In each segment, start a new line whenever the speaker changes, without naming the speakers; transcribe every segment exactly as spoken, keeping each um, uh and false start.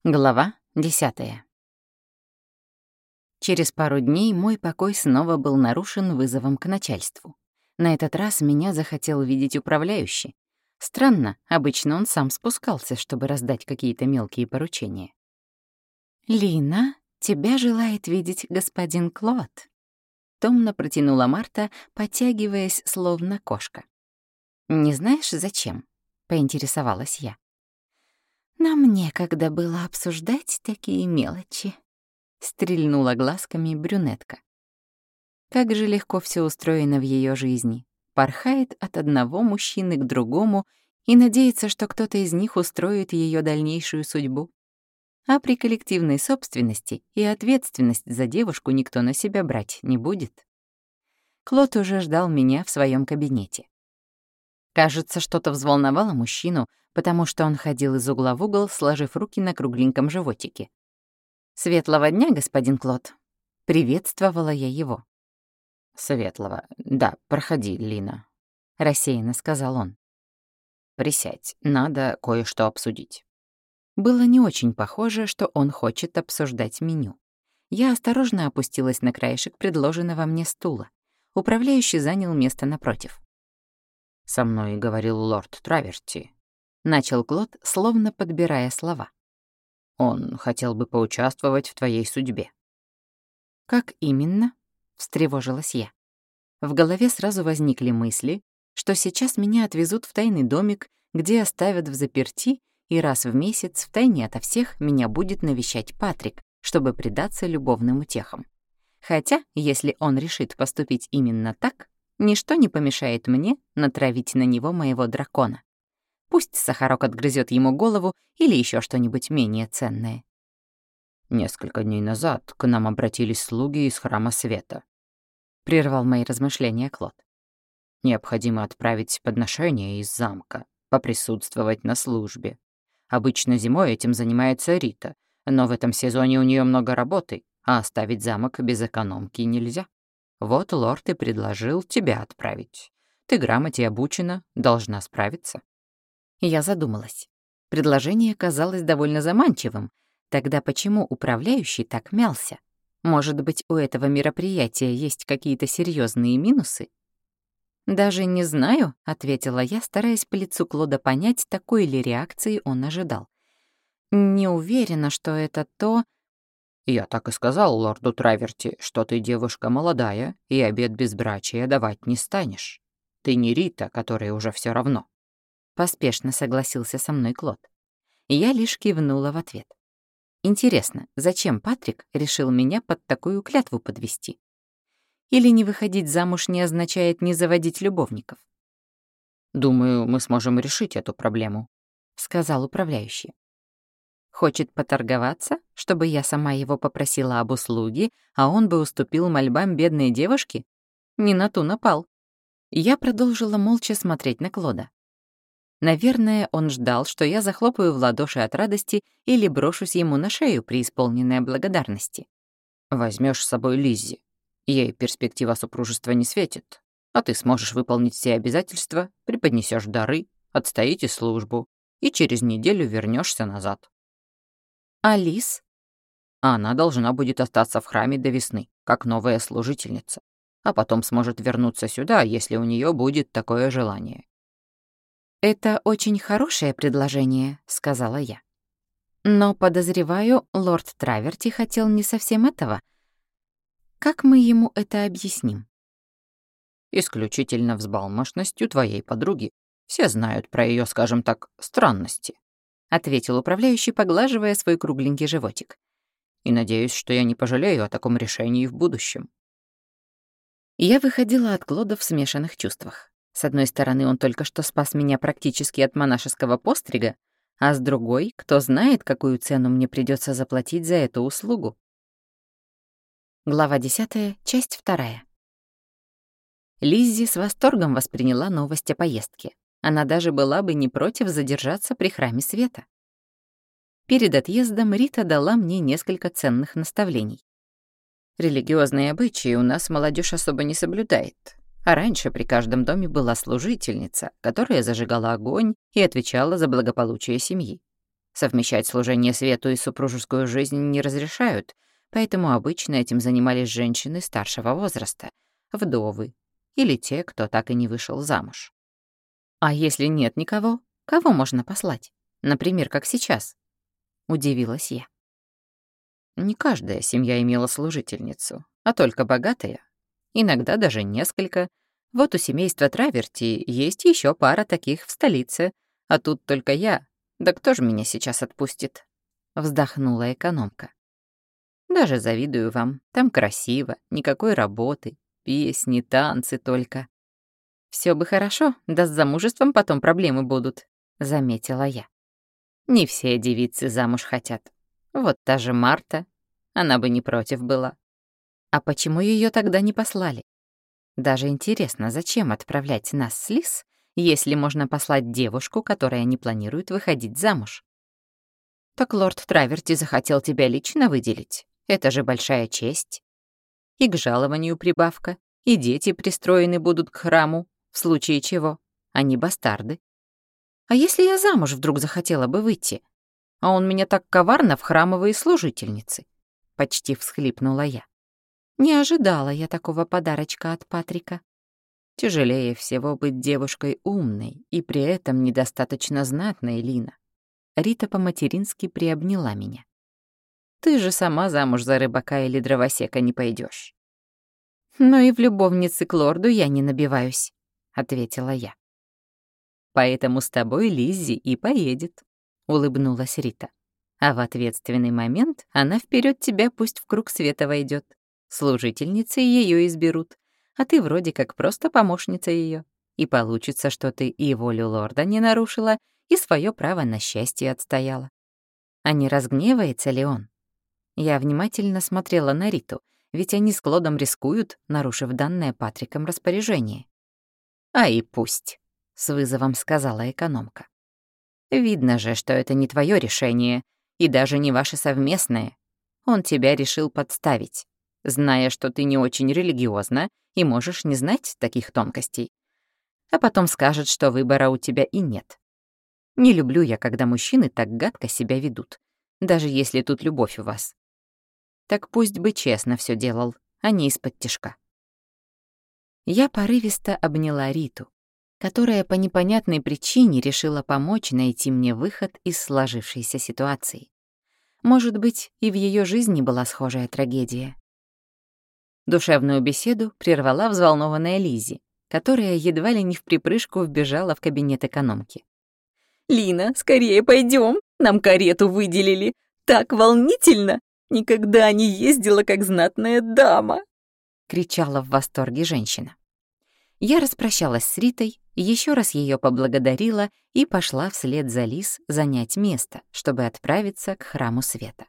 Глава десятая. Через пару дней мой покой снова был нарушен вызовом к начальству. На этот раз меня захотел видеть управляющий. Странно, обычно он сам спускался, чтобы раздать какие-то мелкие поручения. «Лина, тебя желает видеть господин Клод», — томно протянула Марта, подтягиваясь, словно кошка. «Не знаешь, зачем?» — поинтересовалась я. «Нам некогда было обсуждать такие мелочи», — стрельнула глазками брюнетка. Как же легко все устроено в ее жизни. Порхает от одного мужчины к другому и надеется, что кто-то из них устроит ее дальнейшую судьбу. А при коллективной собственности и ответственность за девушку никто на себя брать не будет. Клод уже ждал меня в своем кабинете. Кажется, что-то взволновало мужчину, потому что он ходил из угла в угол, сложив руки на кругленьком животике. «Светлого дня, господин Клод!» — приветствовала я его.
«Светлого. Да, проходи, Лина», —
рассеянно сказал он.
«Присядь, надо кое-что обсудить».
Было не очень похоже, что он хочет обсуждать меню. Я осторожно опустилась на краешек предложенного мне стула. Управляющий занял место напротив.
«Со мной говорил лорд Траверти»,
— начал Клод, словно подбирая слова.
«Он хотел бы поучаствовать в твоей судьбе».
«Как именно?» — встревожилась я. В голове сразу возникли мысли, что сейчас меня отвезут в тайный домик, где оставят взаперти, и раз в месяц втайне ото всех меня будет навещать Патрик, чтобы предаться любовным утехам. Хотя, если он решит поступить именно так, ничто не помешает мне натравить на него моего дракона. Пусть Сахарок отгрызет ему голову или еще что-нибудь менее ценное.
«Несколько дней назад к нам обратились слуги из Храма Света»,
— прервал мои размышления Клод.
«Необходимо отправить подношение из замка, поприсутствовать на службе. Обычно зимой этим занимается Рита, но в этом сезоне у нее много работы, а оставить замок без экономки нельзя. Вот лорд и предложил тебя отправить. Ты грамоте обучена, должна справиться».
Я задумалась. Предложение казалось довольно заманчивым. Тогда почему управляющий так мялся? Может быть, у этого мероприятия есть какие-то серьезные минусы? «Даже не знаю», — ответила я, стараясь по лицу Клода понять, такой ли реакции он ожидал. «Не уверена, что это то...»
«Я так и сказал лорду Траверти, что ты девушка молодая и обет безбрачия давать не станешь. Ты не Рита, которой уже все равно».
Поспешно согласился со мной Клод. Я лишь кивнула в ответ. Интересно, зачем Патрик решил меня под такую клятву подвести? Или не выходить замуж не означает не заводить любовников?
«Думаю, мы сможем решить эту проблему»,
— сказал управляющий. Хочет поторговаться, чтобы я сама его попросила об услуге, а он бы уступил мольбам бедной девушки? Не на ту напал. Я продолжила молча смотреть на Клода. Наверное, он ждал, что я захлопаю в ладоши от радости или брошусь ему на шею при исполненной благодарности.
«Возьмешь с собой Лиззи. Ей перспектива супружества не светит, а ты сможешь выполнить все обязательства, преподнесешь дары, отстоите службу и через неделю вернешься назад».
«Алис?»
Она должна будет остаться в храме до весны, как новая служительница, а потом сможет вернуться сюда, если у нее будет такое желание.
«Это очень хорошее предложение», — сказала я. «Но, подозреваю, лорд Траверти хотел не совсем этого. Как мы ему это объясним?»
«Исключительно взбалмошностью твоей подруги. Все знают про ее, скажем так, странности»,
— ответил управляющий, поглаживая свой кругленький животик.
«И надеюсь, что я не пожалею о таком решении в будущем».
Я выходила от Клода в смешанных чувствах. С одной стороны, он только что спас меня практически от монашеского пострига, а с другой, кто знает, какую цену мне придется заплатить за эту услугу. Глава десятая, часть вторая. Лиззи с восторгом восприняла новость о поездке. Она даже была бы не против задержаться при Храме Света. Перед отъездом Рита дала мне несколько ценных наставлений. Религиозные обычаи у нас молодежь особо не соблюдает. А раньше при каждом доме была служительница, которая зажигала огонь и отвечала за благополучие семьи.
Совмещать служение свету и супружескую жизнь не разрешают, поэтому обычно этим занимались женщины старшего возраста, вдовы или те, кто так и не вышел замуж. А если нет никого, кого можно послать? Например, как сейчас? Удивилась я. Не каждая семья имела служительницу, а только богатая. Иногда даже несколько. Вот у семейства Траверти есть еще пара таких в столице, а тут только я. Да кто же меня сейчас отпустит? Вздохнула экономка. Даже завидую вам. Там красиво, никакой работы, песни, танцы только. Все бы хорошо, да с замужеством потом проблемы будут, заметила я. Не все девицы замуж хотят. Вот та же Марта, она бы не против была. А почему ее тогда не послали? Даже интересно, зачем отправлять нас с Лис, если можно послать девушку, которая не планирует выходить замуж? Так лорд Траверти захотел тебя лично выделить. Это же большая честь. И к жалованию прибавка, и дети пристроены будут к храму, в случае чего. Они бастарды. А если я замуж вдруг захотела бы выйти? А он меня так коварно в храмовые служительницы. Почти всхлипнула я. Не ожидала я такого подарочка от Патрика. Тяжелее всего быть девушкой умной и при этом недостаточно знатной, Лина. Рита по-матерински приобняла меня. Ты же сама замуж за рыбака или дровосека не пойдешь. Но и в любовнице к лорду я не набиваюсь, ответила я. Поэтому с тобой Лиззи и поедет, улыбнулась Рита. А в ответственный момент она вперед тебя пусть в круг света войдет. Служительницы ее изберут, а ты вроде как просто помощница ее. И получится, что ты и волю лорда не нарушила, и свое право на счастье отстояла. А не разгневается ли он? Я внимательно смотрела на Риту, ведь они с Клодом рискуют, нарушив данное Патриком распоряжение. «А и пусть», — с вызовом сказала экономка. «Видно же, что это не твое решение, и даже не ваше совместное. Он тебя решил подставить, зная, что ты не очень религиозна и можешь не знать таких тонкостей. А потом скажет, что выбора у тебя и нет. Не люблю я, когда мужчины так гадко себя ведут, даже если тут любовь у вас. Так пусть бы честно все делал, а не из-под тишка». Я порывисто обняла Риту, которая по непонятной причине решила помочь найти мне выход из сложившейся ситуации. Может быть, и в ее жизни была схожая трагедия. Душевную беседу прервала взволнованная Лиззи, которая едва ли не вприпрыжку вбежала в кабинет экономки. «Лина, скорее пойдем, нам карету выделили. Так волнительно! Никогда не ездила, как знатная дама!» — кричала в восторге женщина. Я распрощалась с Ритой, еще раз ее поблагодарила и пошла вслед за Лис занять место, чтобы отправиться к храму света.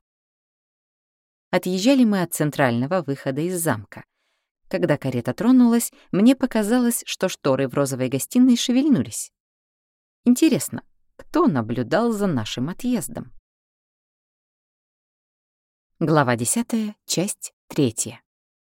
Отъезжали мы от центрального выхода из замка. Когда карета тронулась, мне показалось, что шторы в розовой гостиной шевельнулись. Интересно, кто наблюдал за нашим отъездом? Глава десятая, часть третья.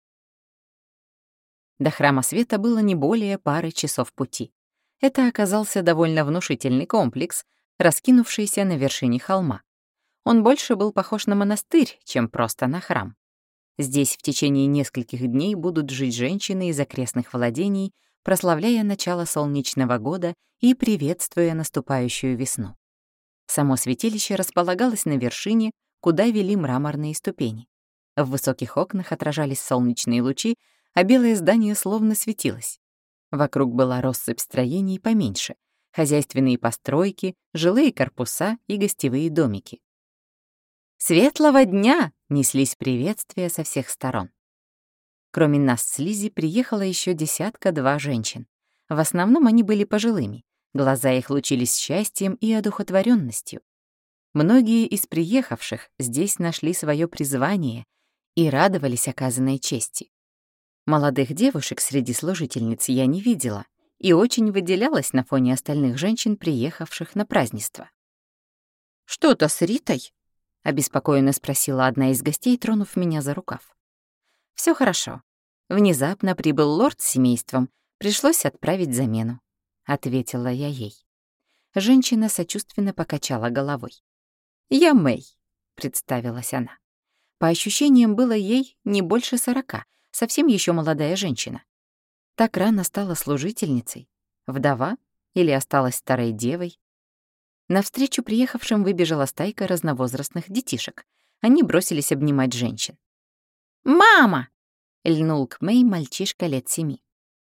До храма света было не более пары часов пути. Это оказался довольно внушительный комплекс, раскинувшийся на вершине холма. Он больше был похож на монастырь, чем просто на храм. Здесь в течение нескольких дней будут жить женщины из окрестных владений, прославляя начало солнечного года и приветствуя наступающую весну. Само святилище располагалось на вершине, куда вели мраморные ступени. В высоких окнах отражались солнечные лучи, а белое здание словно светилось. Вокруг была россыпь строений поменьше, хозяйственные постройки, жилые корпуса и гостевые домики. «Светлого дня!» — неслись приветствия со всех сторон. Кроме нас с Лиззи приехало еще десятка-два женщин. В основном они были пожилыми, глаза их лучились счастьем и одухотворенностью. Многие из приехавших здесь нашли свое призвание и радовались оказанной чести. Молодых девушек среди служительниц я не видела и очень выделялась на фоне остальных женщин, приехавших на празднество. «Что-то с Ритой?» — обеспокоенно спросила одна из гостей, тронув меня за рукав. Все хорошо. Внезапно прибыл лорд с семейством, пришлось отправить замену», — ответила я ей. Женщина сочувственно покачала головой.
«Я Мэй», — представилась она. По ощущениям, было ей не больше сорока, совсем еще молодая женщина. Так рано стала служительницей. Вдова или осталась старой девой? Навстречу приехавшим выбежала стайка разновозрастных детишек. Они бросились обнимать женщин. «Мама!» — льнул к Мэй мальчишка лет семи.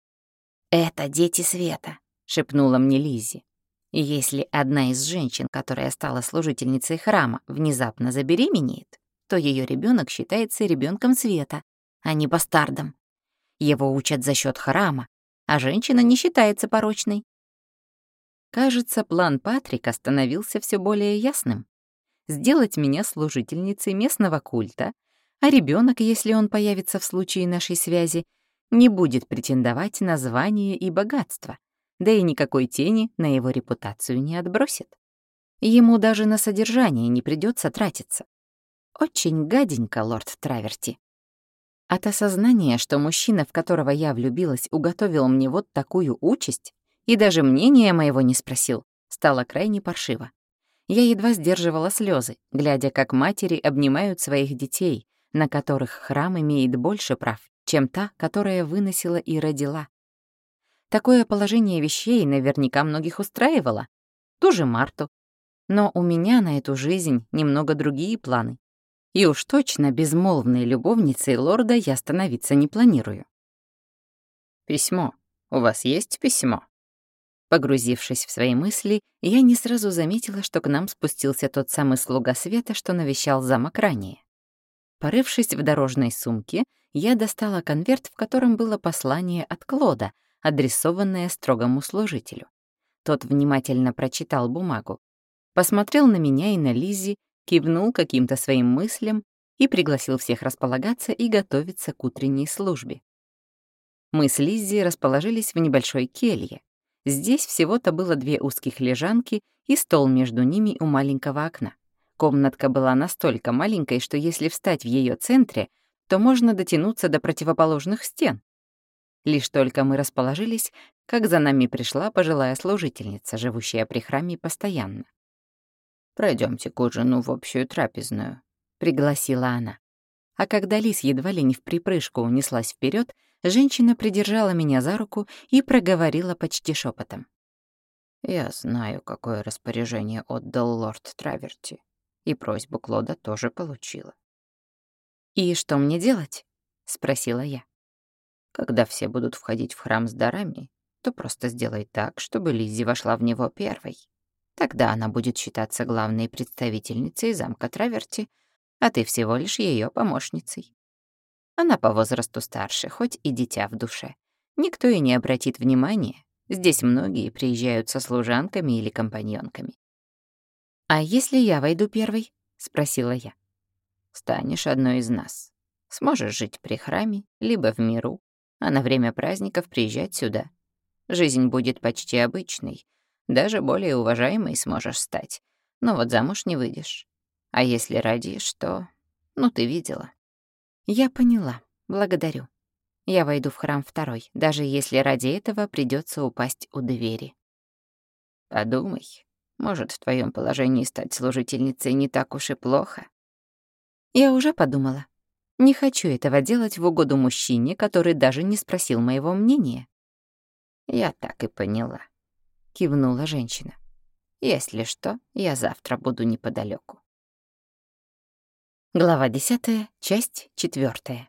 «Это дети Света», — шепнула мне Лиззи. «И если одна из женщин, которая стала служительницей храма, внезапно забеременеет, то ее ребенок считается ребенком Света, а не бастардом. Его учат за счет храма, а женщина не считается порочной». Кажется, план Патрика становился все более ясным. Сделать меня служительницей местного культа, а ребенок, если он появится в случае нашей связи, не будет претендовать на звание и богатство, да и никакой тени на его репутацию не отбросит. Ему даже на содержание не придется тратиться. Очень гаденько, лорд Траверти. От осознания, что мужчина, в которого я влюбилась, уготовил мне вот такую участь, и даже мнения моего не спросил, стало крайне паршиво. Я едва сдерживала слезы, глядя, как матери обнимают своих детей, на которых храм имеет больше прав, чем та, которая выносила и родила. Такое положение вещей наверняка многих устраивало, ту же Марту. Но у меня на эту жизнь немного другие планы. И уж точно безмолвной любовницей лорда я становиться не планирую. «Письмо. У вас есть письмо?» Погрузившись в свои мысли, я не сразу заметила, что к нам спустился тот самый слуга света, что навещал замок ранее. Порывшись в дорожной сумке, я достала конверт, в котором было послание от Клода, адресованное строгому служителю. Тот внимательно прочитал бумагу, посмотрел на меня и на Лиззи, кивнул каким-то своим мыслям и пригласил всех располагаться и готовиться к утренней службе. Мы с Лиззи расположились в небольшой келье. Здесь всего-то было две узких лежанки и стол между ними у маленького окна. Комнатка была настолько маленькой, что если встать в ее центре, то можно дотянуться до противоположных стен. Лишь только мы расположились, как за нами пришла пожилая служительница, живущая при храме постоянно. «Пройдемте к ужину в общую трапезную», — пригласила она. А когда Лис едва ли не в припрыжку унеслась вперед, женщина придержала меня за руку и проговорила почти шепотом. «Я знаю, какое распоряжение отдал лорд Траверти, и просьбу Клода тоже получила». «И что мне делать?» — спросила я. «Когда все будут входить в храм с дарами, то просто сделай так, чтобы Лиззи вошла в него первой. Тогда она будет считаться главной представительницей замка Траверти, а ты всего лишь ее помощницей. Она по возрасту старше, хоть и дитя в душе. Никто и не обратит внимания. Здесь многие приезжают со служанками или компаньонками». «А если я войду первой?» — спросила я. «Станешь одной из нас. Сможешь жить при храме, либо в миру, а на время праздников приезжать сюда. Жизнь будет почти обычной, даже более уважаемой сможешь стать, но вот замуж не выйдешь. А если родишь, то... ну, ты видела». «Я поняла. Благодарю. Я войду в храм второй, даже если ради этого придется упасть у двери».
«Подумай, может, в твоем положении стать служительницей не так уж и плохо».
«Я уже подумала. Не хочу этого делать в угоду мужчине, который даже не спросил моего мнения».
«Я так и поняла», — кивнула женщина. «Если что, я завтра буду неподалеку».
Глава десятая, часть четвертая.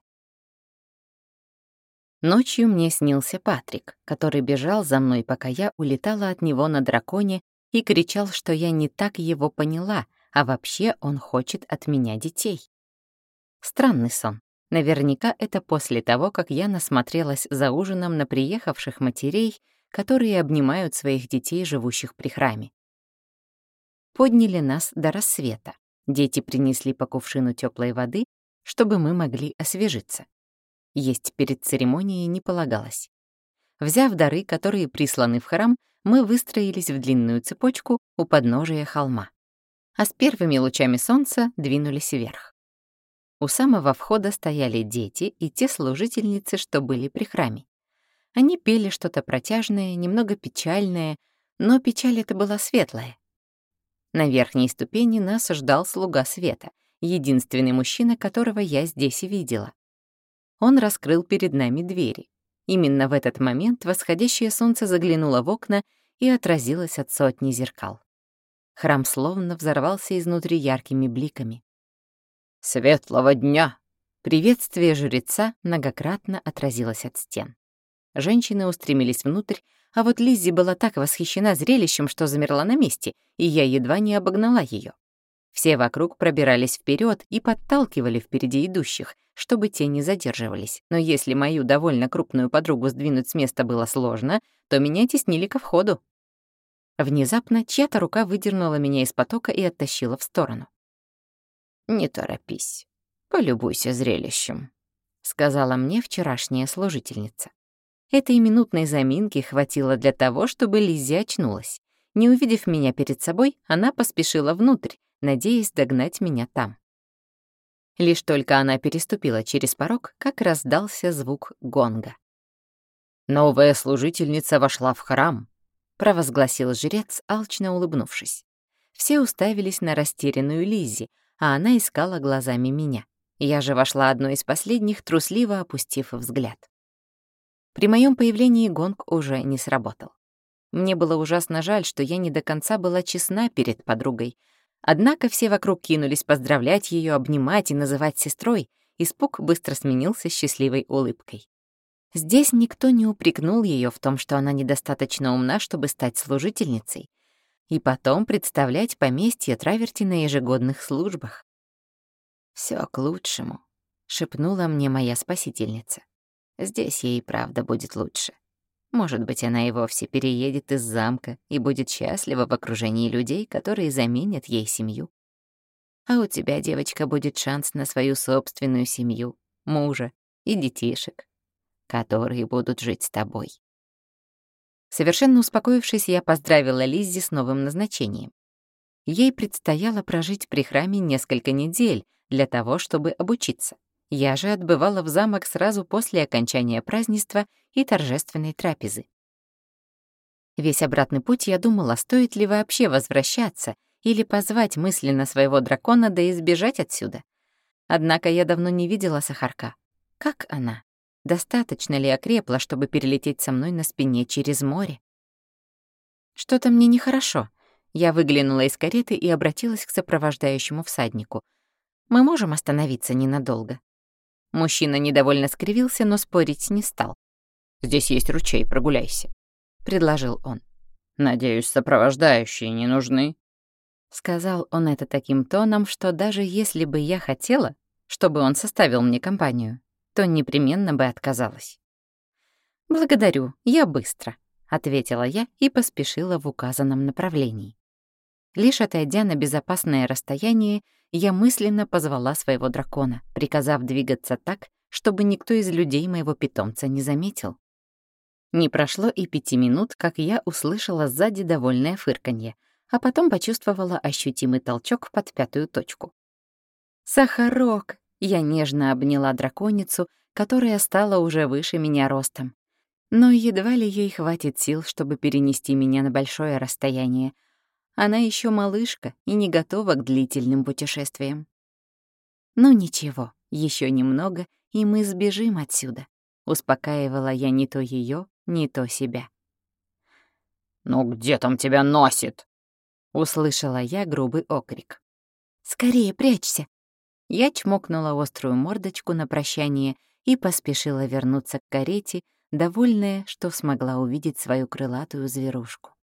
Ночью мне снился Патрик, который бежал за мной, пока я улетала от него на драконе и кричал, что я не так его поняла, а вообще он хочет от меня детей. Странный сон. Наверняка это после того, как я насмотрелась за ужином на приехавших матерей, которые обнимают своих детей, живущих при храме. Подняли нас до рассвета. Дети принесли по кувшину теплой воды, чтобы мы могли освежиться. Есть перед церемонией не полагалось. Взяв дары, которые присланы в храм, мы выстроились в длинную цепочку у подножия холма, а с первыми лучами солнца двинулись вверх. У самого входа стояли дети и те служительницы, что были при храме. Они пели что-то протяжное, немного печальное, но печаль эта была светлая. На верхней ступени нас ждал слуга света, единственный мужчина, которого я здесь видела. Он раскрыл перед нами двери. Именно в этот момент восходящее солнце заглянуло в окна и отразилось от сотни зеркал. Храм словно взорвался изнутри яркими бликами.
«Светлого дня!»
Приветствие жреца многократно отразилось от стен. Женщины устремились внутрь, а вот Лиззи была так восхищена зрелищем, что замерла на месте, и я едва не обогнала ее. Все вокруг пробирались вперед и подталкивали впереди идущих, чтобы те не задерживались. Но если мою довольно крупную подругу сдвинуть с места было сложно, то меня теснили ко входу. Внезапно чья-то рука выдернула меня из потока и оттащила в сторону.
«Не торопись, полюбуйся зрелищем»,
— сказала мне вчерашняя служительница. Этой минутной заминки хватило для того, чтобы Лиззи очнулась. Не увидев меня перед собой, она поспешила внутрь, надеясь догнать меня там. Лишь только она переступила через порог, как раздался звук гонга.
«Новая служительница вошла в храм»,
— провозгласил жрец, алчно улыбнувшись. Все уставились на растерянную Лиззи, а она искала глазами меня. Я же вошла одной из последних, трусливо опустив взгляд. При моем появлении гонг уже не сработал. Мне было ужасно жаль, что я не до конца была честна перед подругой. Однако все вокруг кинулись поздравлять ее, обнимать и называть сестрой. Испуг быстро сменился счастливой улыбкой. Здесь никто не упрекнул ее в том, что она недостаточно умна, чтобы стать служительницей, и потом представлять поместье Траверти на ежегодных службах. «Всё к лучшему», — шепнула мне моя спасительница. «Здесь ей правда будет лучше. Может быть, она и вовсе переедет из замка и будет счастлива в окружении людей, которые заменят ей семью. А у тебя, девочка, будет шанс на свою собственную семью, мужа и детишек, которые будут жить с тобой». Совершенно успокоившись, я поздравила Лиззи с новым назначением. Ей предстояло прожить при храме несколько недель для того, чтобы обучиться. Я же отбывала в замок сразу после окончания празднества и торжественной трапезы. Весь обратный путь я думала, стоит ли вообще возвращаться или позвать мысленно своего дракона да избежать отсюда. Однако я давно не видела Сахарка. Как она? Достаточно ли окрепла, чтобы перелететь со мной на спине через море? Что-то мне нехорошо. Я выглянула из кареты и обратилась к сопровождающему всаднику. «Мы можем остановиться ненадолго?» Мужчина недовольно скривился, но спорить не стал.
«Здесь есть ручей, прогуляйся»,
— предложил он.
«Надеюсь, сопровождающие не нужны?»
Сказал он это таким тоном, что даже если бы я хотела, чтобы он составил мне компанию, то непременно бы отказалась. «Благодарю, я быстро», — ответила я и поспешила в указанном направлении. Лишь отойдя на безопасное расстояние, я мысленно позвала своего дракона, приказав двигаться так, чтобы никто из людей моего питомца не заметил. Не прошло и пяти минут, как я услышала сзади довольное фырканье, а потом почувствовала ощутимый толчок под пятую точку. «Сахарок!» — я нежно обняла драконицу, которая стала уже выше меня ростом. Но едва ли ей хватит сил, чтобы перенести меня на большое расстояние. Она еще малышка и не готова к длительным путешествиям. «Ну ничего, еще немного, и мы сбежим отсюда», — успокаивала я не то ее, не то себя.
«Ну где там тебя носит?»
— услышала я грубый окрик. «Скорее прячься!» Я чмокнула острую мордочку на прощание и поспешила вернуться к карете, довольная, что смогла увидеть свою крылатую зверушку.